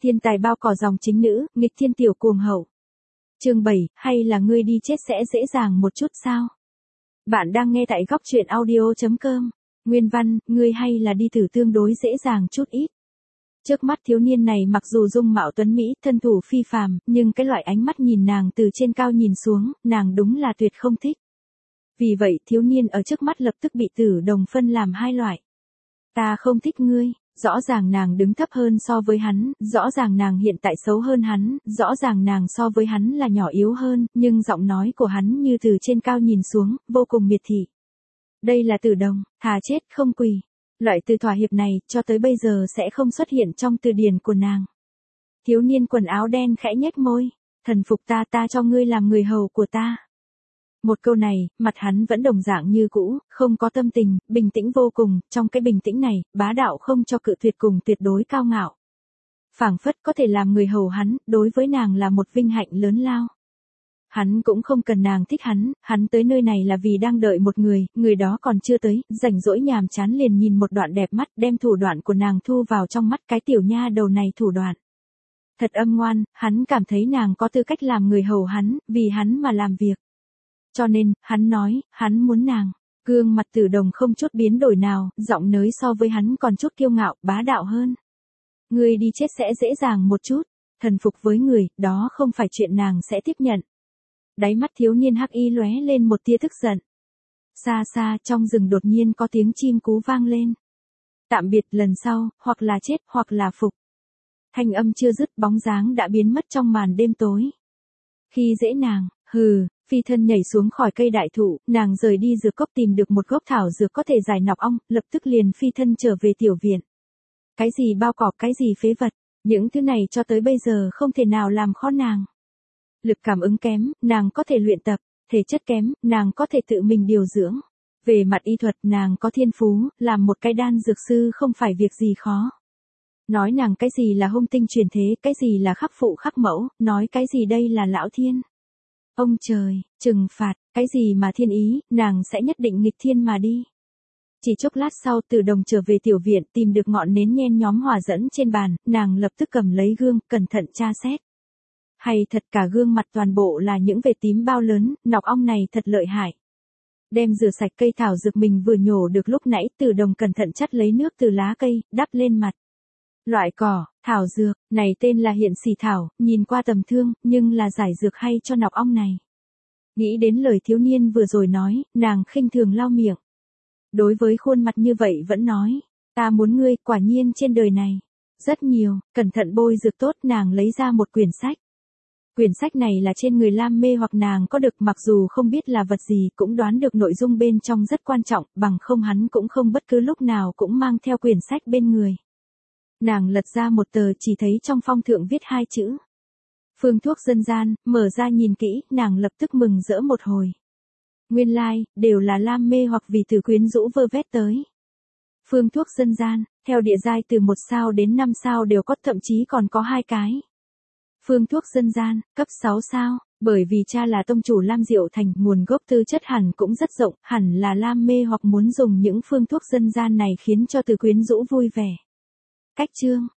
Thiên tài bao cỏ dòng chính nữ, nghịch thiên tiểu cuồng hậu. Chương 7, hay là ngươi đi chết sẽ dễ dàng một chút sao? Bạn đang nghe tại góc truyện audio.com. Nguyên văn, ngươi hay là đi thử tương đối dễ dàng chút ít. Trước mắt thiếu niên này mặc dù dung mạo tuấn mỹ, thân thủ phi phàm, nhưng cái loại ánh mắt nhìn nàng từ trên cao nhìn xuống, nàng đúng là tuyệt không thích. Vì vậy thiếu niên ở trước mắt lập tức bị Tử Đồng phân làm hai loại. Ta không thích ngươi. Rõ ràng nàng đứng thấp hơn so với hắn, rõ ràng nàng hiện tại xấu hơn hắn, rõ ràng nàng so với hắn là nhỏ yếu hơn, nhưng giọng nói của hắn như từ trên cao nhìn xuống, vô cùng miệt thị. Đây là Tử Đồng, thà chết không quỳ. Loại từ thỏa hiệp này, cho tới bây giờ sẽ không xuất hiện trong từ điển của nàng. Thiếu niên quần áo đen khẽ nhếch môi, thần phục ta, ta cho ngươi làm người hầu của ta. Một câu này, mặt hắn vẫn đồng dạng như cũ, không có tâm tình, bình tĩnh vô cùng, trong cái bình tĩnh này, bá đạo không cho cự tuyệt cùng tuyệt đối cao ngạo. Phảng phất có thể làm người hầu hắn, đối với nàng là một vinh hạnh lớn lao. Hắn cũng không cần nàng thích hắn tới nơi này là vì đang đợi một người đó còn chưa tới, rảnh rỗi nhàm chán liền nhìn một đoạn đẹp mắt, đem thủ đoạn của nàng thu vào trong mắt, cái tiểu nha đầu này thủ đoạn. Thật âm ngoan, hắn cảm thấy nàng có tư cách làm người hầu hắn, vì hắn mà làm việc. Cho nên, hắn nói, hắn muốn nàng. Gương mặt Tử Đồng không chút biến đổi nào, giọng nói so với hắn còn chút kiêu ngạo, bá đạo hơn. Ngươi đi chết sẽ dễ dàng một chút, thần phục với người, đó không phải chuyện nàng sẽ tiếp nhận. Đáy mắt thiếu niên hắc y lóe lên một tia tức giận. Xa xa trong rừng đột nhiên có tiếng chim cú vang lên. Tạm biệt lần sau, hoặc là chết, hoặc là phục. Thanh âm chưa dứt, bóng dáng đã biến mất trong màn đêm tối. Khi dễ nàng, hừ. Phi thân nhảy xuống khỏi cây đại thụ, nàng rời đi dược cốc tìm được một gốc thảo dược có thể giải nọc ong, lập tức liền phi thân trở về tiểu viện. Cái gì bao cỏ, cái gì phế vật, những thứ này cho tới bây giờ không thể nào làm khó nàng. Lực cảm ứng kém, nàng có thể luyện tập, thể chất kém, nàng có thể tự mình điều dưỡng. Về mặt y thuật nàng có thiên phú, làm một cái đan dược sư không phải việc gì khó. Nói nàng cái gì là hung tinh truyền thế, cái gì là khắc phụ khắc mẫu, nói cái gì đây là lão thiên. Ông trời, trừng phạt, cái gì mà thiên ý, nàng sẽ nhất định nghịch thiên mà đi. Chỉ chốc lát sau Tử Đồng trở về tiểu viện tìm được ngọn nến nhen nhóm hỏa dẫn trên bàn, nàng lập tức cầm lấy gương, cẩn thận tra xét. Hay thật cả gương mặt toàn bộ là những vệt tím bao lớn, nọc ong này thật lợi hại. Đem rửa sạch cây thảo dược mình vừa nhổ được lúc nãy, Tử Đồng cẩn thận chắt lấy nước từ lá cây, đắp lên mặt. Loại cỏ, thảo dược, này tên là hiện xì thảo, nhìn qua tầm thương, nhưng là giải dược hay cho nọc ong này. Nghĩ đến lời thiếu niên vừa rồi nói, nàng khinh thường lau miệng. Đối với khuôn mặt như vậy vẫn nói, ta muốn ngươi, quả nhiên trên đời này. Rất nhiều, cẩn thận bôi dược tốt, nàng lấy ra một quyển sách. Quyển sách này là trên người Lam Mê hoặc nàng có được, mặc dù không biết là vật gì cũng đoán được nội dung bên trong rất quan trọng, bằng không hắn cũng không bất cứ lúc nào cũng mang theo quyển sách bên người. Nàng lật ra một tờ chỉ thấy trong phong thượng viết hai chữ. Phương thuốc dân gian, mở ra nhìn kỹ, nàng lập tức mừng rỡ một hồi. Nguyên lai, đều là Lam Mê hoặc vì từ quyến rũ vơ vét tới. Phương thuốc dân gian, theo địa giai từ 1 sao đến 5 sao đều có, thậm chí còn có 2 cái. Phương thuốc dân gian, cấp 6 sao, bởi vì cha là tông chủ Lam Diệu Thành, nguồn gốc tư chất hẳn cũng rất rộng, hẳn là Lam Mê hoặc muốn dùng những phương thuốc dân gian này khiến cho từ quyến rũ vui vẻ. Cách chương